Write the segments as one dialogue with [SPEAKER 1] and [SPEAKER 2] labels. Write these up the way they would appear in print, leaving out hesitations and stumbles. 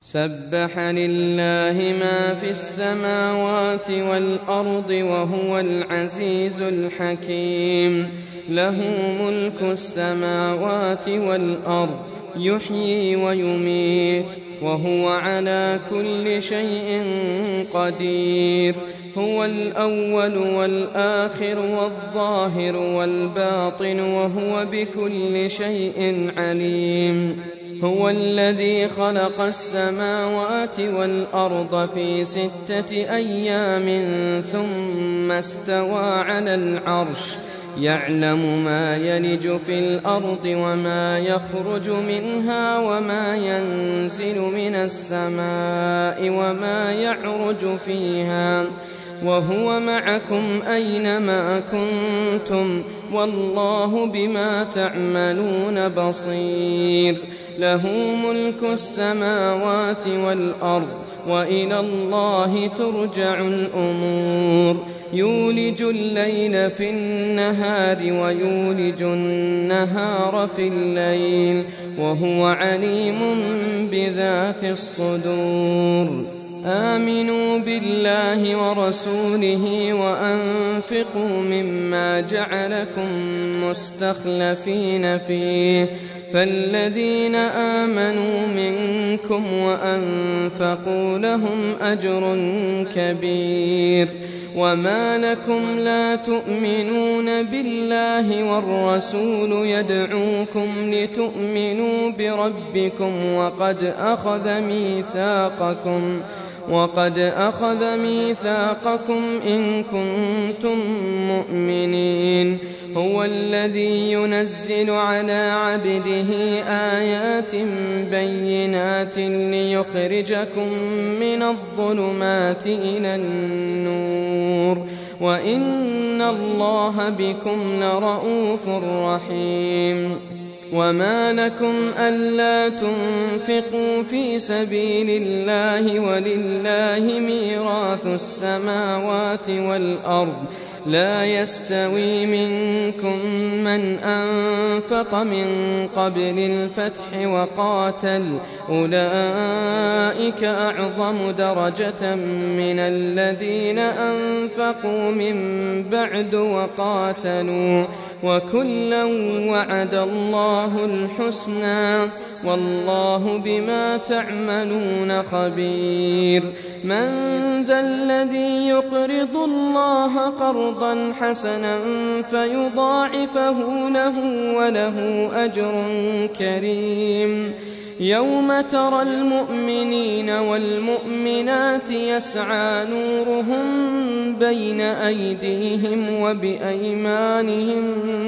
[SPEAKER 1] سبح لله ما في السماوات والأرض وهو العزيز الحكيم. له ملك السماوات والأرض يحيي ويميت وهو على كل شيء قدير. هو الأول والآخر والظاهر والباطن وهو بكل شيء عليم. هو الذي خلق السماوات والأرض في 6 أيام ثم استوى على العرش يعلم ما يلج في الأرض وما يخرج منها وما ينزل من السماء وما يعرج فيها وهو معكم أينما كنتم والله بما تعملون بصير. له ملك السماوات والأرض وإلى الله ترجع الأمور. يولج الليل في النهار ويولج النهار في الليل وهو عليم بذات الصدور. آمنوا بالله ورسوله وأنفقوا مما جعلكم مستخلفين فيه فالذين آمنوا منكم وأنفقوا لهم أجر كبير. وما لكم لا تؤمنون بالله والرسول يدعوكم لتؤمنوا بربكم وقد أخذ ميثاقكم إن كنتم مؤمنين. هو الذي ينزل على عبده آيات بينات ليخرجكم من الظلمات إلى النور وإن الله بكم لرءوف رحيم. وما لكم ألا تنفقوا في سبيل الله ولله ميراث السماوات والأرض لا يستوي منكم من أنفق من قبل الفتح وقاتل أولئك أعظم درجة من الذين أنفقوا من بعد وقاتلوا وكلا وعد الله الحسنى والله بما تعملون خبير. من ذا الذي يقرض الله قرضا حسنا فيضاعفه له وله أجر كريم. يوم ترى المؤمنين والمؤمنات يسعى نورهم بين أيديهم وبأيمانهم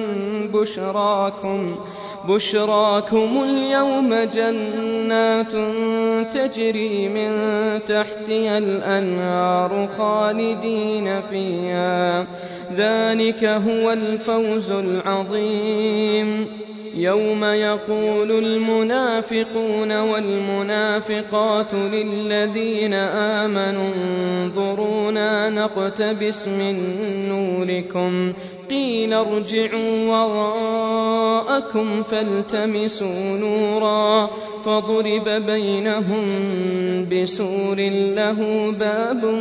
[SPEAKER 1] بشراكم اليوم جنات تجري من تحتها الأنهار خالدين فيها ذلك هو الفوز العظيم. يوم يقول المنافقون والمنافقات للذين آمنوا انظرونا نقتبس من نوركم قيل ارجعوا وراءكم فالتمسوا نورا فضرب بينهم بسور له باب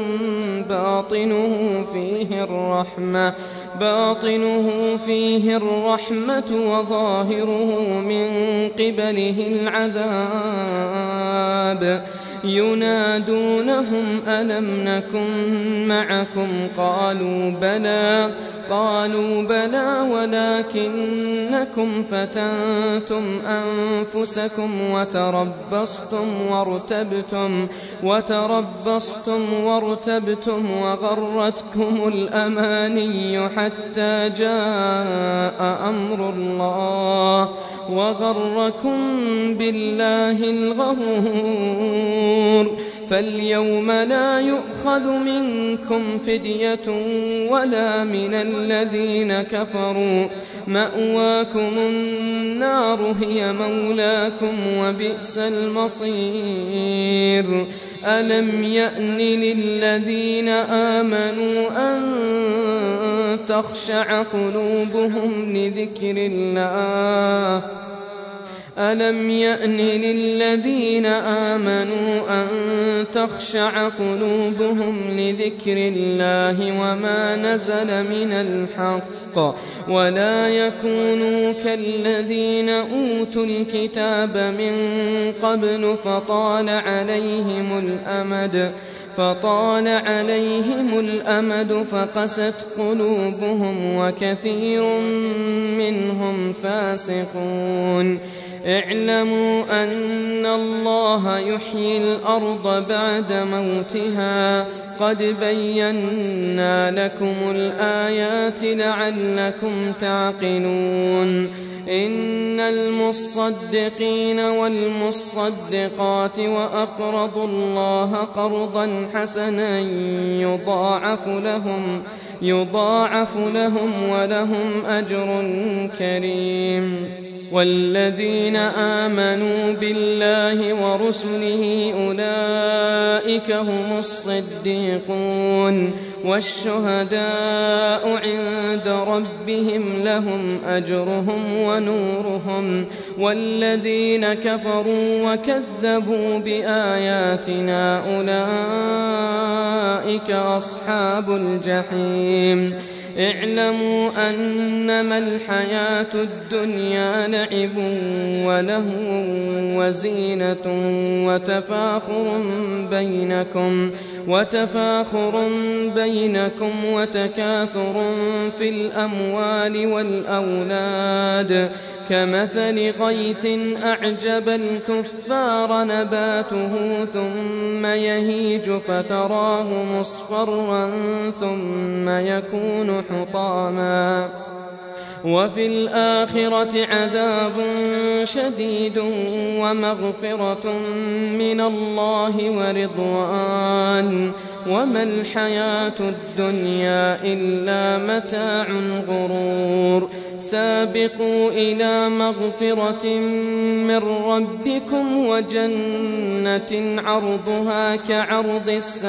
[SPEAKER 1] باطنه فيه الرحمة وظاهره من قبله العذاب. ينادونهم ألم نكن معكم قالوا بلى ولكنكم فتنتم أنفسكم وتربصتم وارتبتم وغرتكم الأماني حتى جاء أمر الله وغركم بالله الغرور. فاليوم لا يؤخذ منكم فدية ولا من الذين كفروا مأواكم النار هي مولاكم وبئس المصير. ألم يأن للذين آمنوا أن تخشع قلوبهم لذكر الله ألم يأن للذين آمنوا أن تخشع قلوبهم لذكر الله وما نزل من الحق ولا يكونوا كالذين أوتوا الكتاب من قبل فطال عليهم الأمد فقست قلوبهم وكثير منهم فاسقون اعلموا أن الله يحيي الأرض بعد موتها قد بينا لكم الآيات لعلكم تعقلون إن المصدقين والمصدقات وأقرضوا الله قرضا حسنا يضاعف لهم ولهم أجر كريم والذين آمنوا بالله ورسله أولئك هم الصديقون والشهداء عند ربهم لهم أجرهم ونورهم والذين كفروا وكذبوا بآياتنا أولئك أصحاب الجحيم اعلموا أنما الحياة الدنيا لعب ولهو وزينة وتفاخر بينكم وتكاثر في الأموال والأولاد كمثل غيث أعجب الكفار نباته ثم يهيج فتراه مصفرا ثم يكون حطاما وفي الآخرة عذاب شديد ومغفرة من الله ورضوان وما الحياة الدنيا إلا متاع الغرور سابقوا إلى مغفرة من ربكم وجنة عرضها كعرض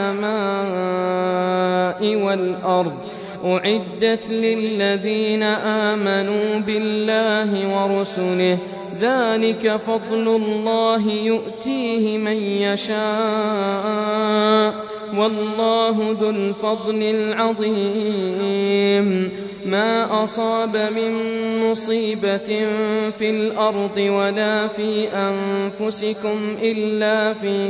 [SPEAKER 1] السماء والأرض أعدت للذين آمنوا بالله ورسله ذلك فضل الله يؤتيه من يشاء والله ذو الفضل العظيم ما أصاب من مصيبة في الأرض ولا في أنفسكم إلا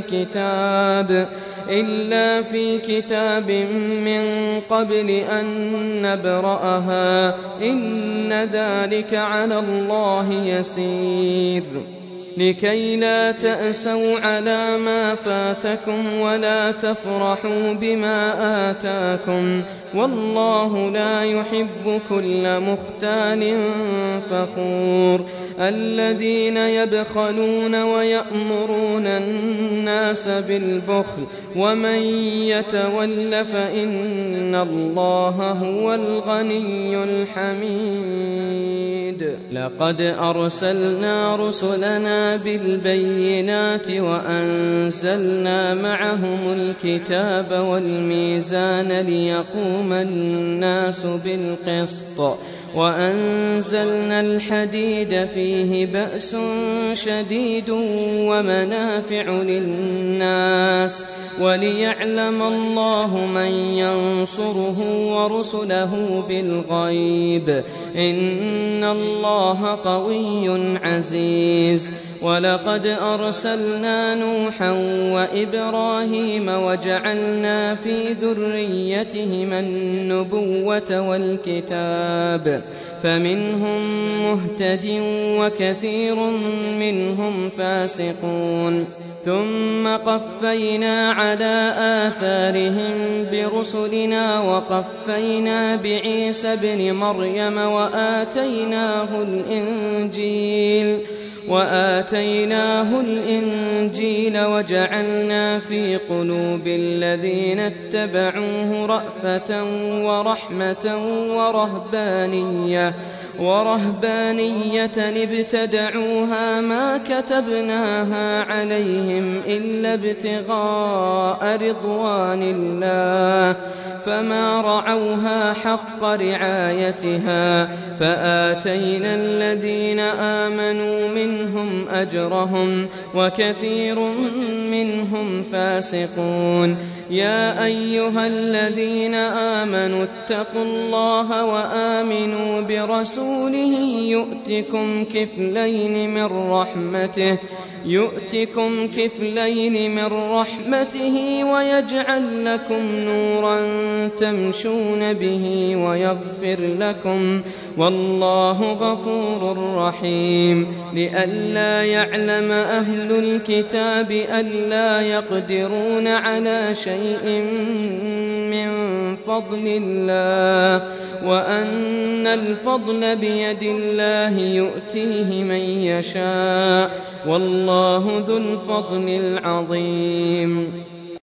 [SPEAKER 1] في كتاب من قبل أن نبرأها إن ذلك على الله يسير لكي لا تأسوا على ما فاتكم ولا تفرحوا بما آتاكم والله لا يحب كل مختال فخور الذين يبخلون ويأمرون الناس بالبخل ومن يتول فإن الله هو الغني الحميد لقد أرسلنا رسلنا بالبينات وأنزلنا معهم الكتاب والميزان ليقوم الناس بالقسط وأنزلنا الحديد فيه بأس شديد ومنافع للناس وليعلم الله من ينصره ورسله بالغيب إن الله قوي عزيز ولقد أرسلنا نوحا وإبراهيم وجعلنا في ذريتهما النبوة والكتاب فمنهم مهتد وكثير منهم فاسقون ثم قفينا على آثارهم برسلنا وقفينا بعيسى ابن مريم وآتيناه الإنجيل وجعلنا في قلوب الذين اتبعوه رأفة ورحمة ورهبانية ابتدعوها ما كتبناها عليهم إلا ابتغاء رضوان الله فما رعوها حق رعايتها فآتينا الذين آمنوا منهم أجرهم وكثير منهم فاسقون. يا أيها الذين آمنوا اتقوا الله وآمنوا برسوله يؤتكم كفلين من رحمته ويجعل لكم نورا تمشون به ويغفر لكم والله غفور رحيم. لئلا يعلم أهل الكتاب ألا يقدرون على شيء من فضل الله وأن الفضل بيد الله يؤتيه من يشاء والله ذو الفضل العظيم.